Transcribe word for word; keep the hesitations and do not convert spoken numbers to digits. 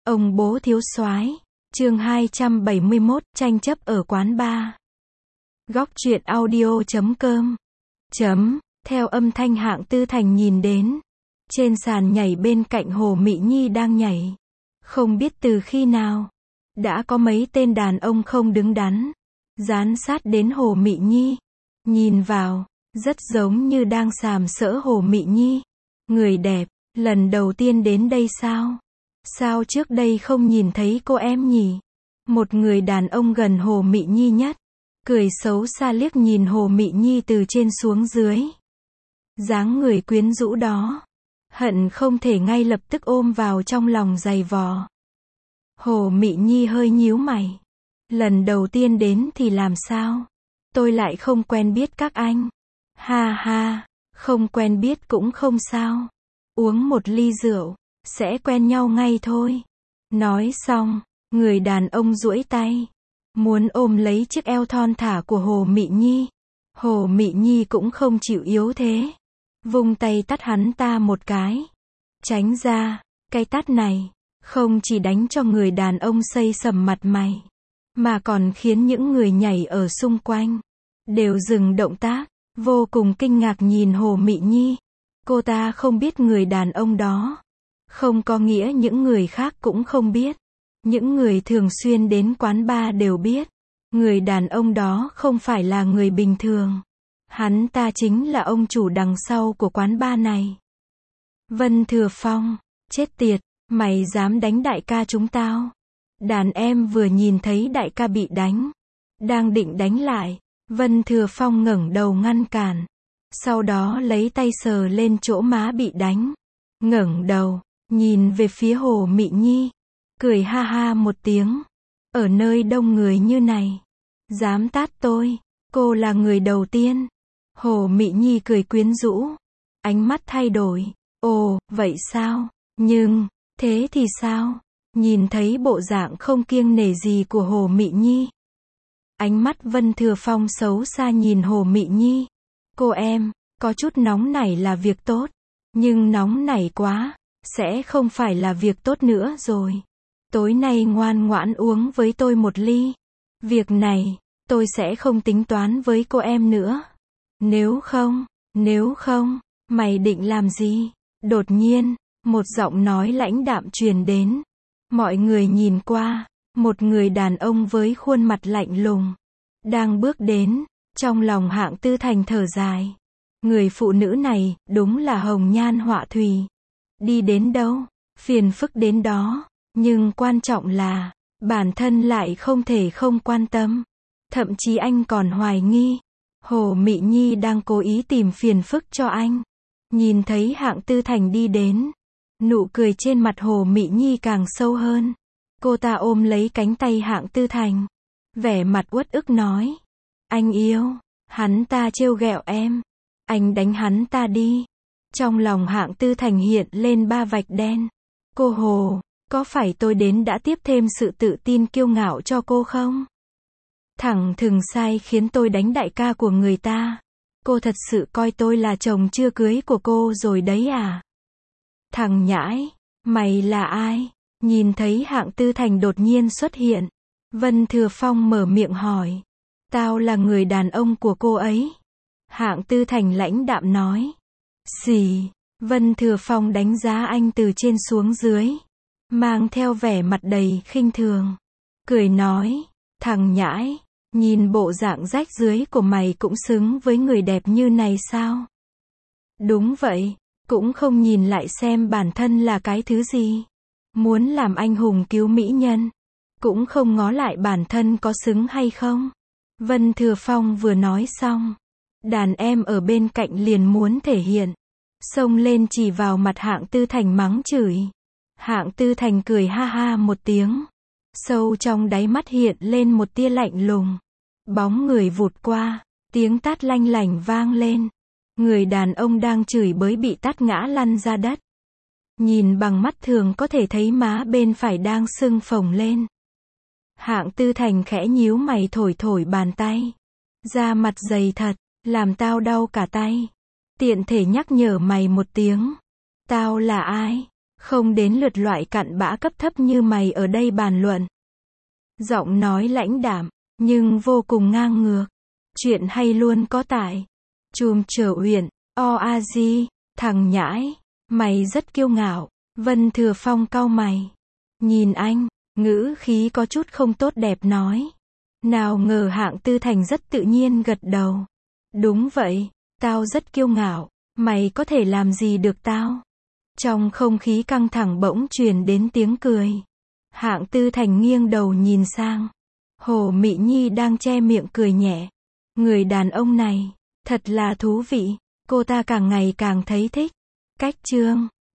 Ông bố thiếu soái. Chương hai trăm bảy mươi mốt, tranh chấp ở quán bar. Góc truyện audio chấm com. Chấm, theo âm thanh Hạng Tư Thành nhìn đến. Trên sàn nhảy bên cạnh Hồ Mị Nhi đang nhảy. Không biết từ khi nào, đã có mấy tên đàn ông không đứng đắn, dán sát đến Hồ Mị Nhi. Nhìn vào, rất giống như đang sàm sỡ Hồ Mị Nhi. Người đẹp, lần đầu tiên đến đây sao? Sao trước đây không nhìn thấy cô em nhỉ? Một người đàn ông gần Hồ Mị Nhi nhất, cười xấu xa liếc nhìn Hồ Mị Nhi từ trên xuống dưới. Dáng người quyến rũ đó, hận không thể ngay lập tức ôm vào trong lòng giày vò. Hồ Mị Nhi hơi nhíu mày. Lần đầu tiên đến thì làm sao? Tôi lại không quen biết các anh. Ha ha, không quen biết cũng không sao. Uống một ly rượu, sẽ quen nhau ngay thôi. Nói xong, người đàn ông duỗi tay, muốn ôm lấy chiếc eo thon thả của Hồ Mị Nhi. Hồ Mị Nhi cũng không chịu yếu thế, vung tay tát hắn ta một cái. Tránh ra, cái tát này, không chỉ đánh cho người đàn ông xây sầm mặt mày, mà còn khiến những người nhảy ở xung quanh đều dừng động tác, vô cùng kinh ngạc nhìn Hồ Mị Nhi. Cô ta không biết người đàn ông đó, không có nghĩa những người khác cũng không biết. Những người thường xuyên đến quán bar đều biết, người đàn ông đó không phải là người bình thường. Hắn ta chính là ông chủ đằng sau của quán bar này. Vân Thừa Phong, chết tiệt, mày dám đánh đại ca chúng tao? Đàn em vừa nhìn thấy đại ca bị đánh, đang định đánh lại, Vân Thừa Phong ngẩng đầu ngăn cản. Sau đó lấy tay sờ lên chỗ má bị đánh, ngẩng đầu, nhìn về phía Hồ Mị Nhi, cười ha ha một tiếng. Ở nơi đông người như này, dám tát tôi, cô là người đầu tiên. Hồ Mị Nhi cười quyến rũ, ánh mắt thay đổi. Ồ, vậy sao? Nhưng, thế thì sao? Nhìn thấy bộ dạng không kiêng nể gì của Hồ Mị Nhi, ánh mắt Vân Thừa Phong xấu xa nhìn Hồ Mị Nhi. Cô em, có chút nóng nảy là việc tốt, nhưng nóng nảy quá, sẽ không phải là việc tốt nữa rồi. Tối nay ngoan ngoãn uống với tôi một ly. Việc này, tôi sẽ không tính toán với cô em nữa. Nếu không, nếu không, mày định làm gì? Đột nhiên, một giọng nói lãnh đạm truyền đến. Mọi người nhìn qua, một người đàn ông với khuôn mặt lạnh lùng đang bước đến. Trong lòng Hạng Tư Thành thở dài. Người phụ nữ này, đúng là hồng nhan họa thủy. Đi đến đâu, phiền phức đến đó. Nhưng quan trọng là, bản thân lại không thể không quan tâm. Thậm chí anh còn hoài nghi, Hồ Mị Nhi đang cố ý tìm phiền phức cho anh. Nhìn thấy Hạng Tư Thành đi đến, nụ cười trên mặt Hồ Mị Nhi càng sâu hơn. Cô ta ôm lấy cánh tay Hạng Tư Thành, vẻ mặt uất ức nói. Anh yêu, hắn ta trêu ghẹo em. Anh đánh hắn ta đi. Trong lòng Hạng Tư Thành hiện lên ba vạch đen. Cô Hồ, có phải tôi đến đã tiếp thêm sự tự tin kiêu ngạo cho cô không? Thẳng thừng sai khiến tôi đánh đại ca của người ta. Cô thật sự coi tôi là chồng chưa cưới của cô rồi đấy à? Thằng nhãi, mày là ai? Nhìn thấy Hạng Tư Thành đột nhiên xuất hiện, Vân Thừa Phong mở miệng hỏi. Tao là người đàn ông của cô ấy. Hạng Tư Thành lãnh đạm nói. Xì, Vân Thừa Phong đánh giá anh từ trên xuống dưới, mang theo vẻ mặt đầy khinh thường. Cười nói, thằng nhãi, nhìn bộ dạng rách rưới của mày cũng xứng với người đẹp như này sao? Đúng vậy, cũng không nhìn lại xem bản thân là cái thứ gì. Muốn làm anh hùng cứu mỹ nhân, cũng không ngó lại bản thân có xứng hay không. Vân Thừa Phong vừa nói xong, đàn em ở bên cạnh liền muốn thể hiện, xông lên chỉ vào mặt Hạng Tư Thành mắng chửi. Hạng Tư Thành cười ha ha một tiếng, sâu trong đáy mắt hiện lên một tia lạnh lùng. Bóng người vụt qua, tiếng tát lanh lảnh vang lên. Người đàn ông đang chửi bới bị tát ngã lăn ra đất. Nhìn bằng mắt thường có thể thấy má bên phải đang sưng phồng lên. Hạng Tư Thành khẽ nhíu mày thổi thổi bàn tay. Da mặt dày thật, làm tao đau cả tay. Tiện thể nhắc nhở mày một tiếng. Tao là ai? Không đến lượt loại cặn bã cấp thấp như mày ở đây bàn luận. Giọng nói lãnh đạm, nhưng vô cùng ngang ngược. Chuyện hay luôn có tại. Chùm Trở Uyển, o a di, thằng nhãi, mày rất kiêu ngạo. Vân Thừa Phong cau mày. Nhìn anh, ngữ khí có chút không tốt đẹp nói. Nào ngờ Hạng Tư Thành rất tự nhiên gật đầu. Đúng vậy, tao rất kiêu ngạo, mày có thể làm gì được tao? Trong không khí căng thẳng bỗng truyền đến tiếng cười. Hạng Tư Thành nghiêng đầu nhìn sang. Hồ Mị Nhi đang che miệng cười nhẹ. Người đàn ông này, thật là thú vị, cô ta càng ngày càng thấy thích. Cách chương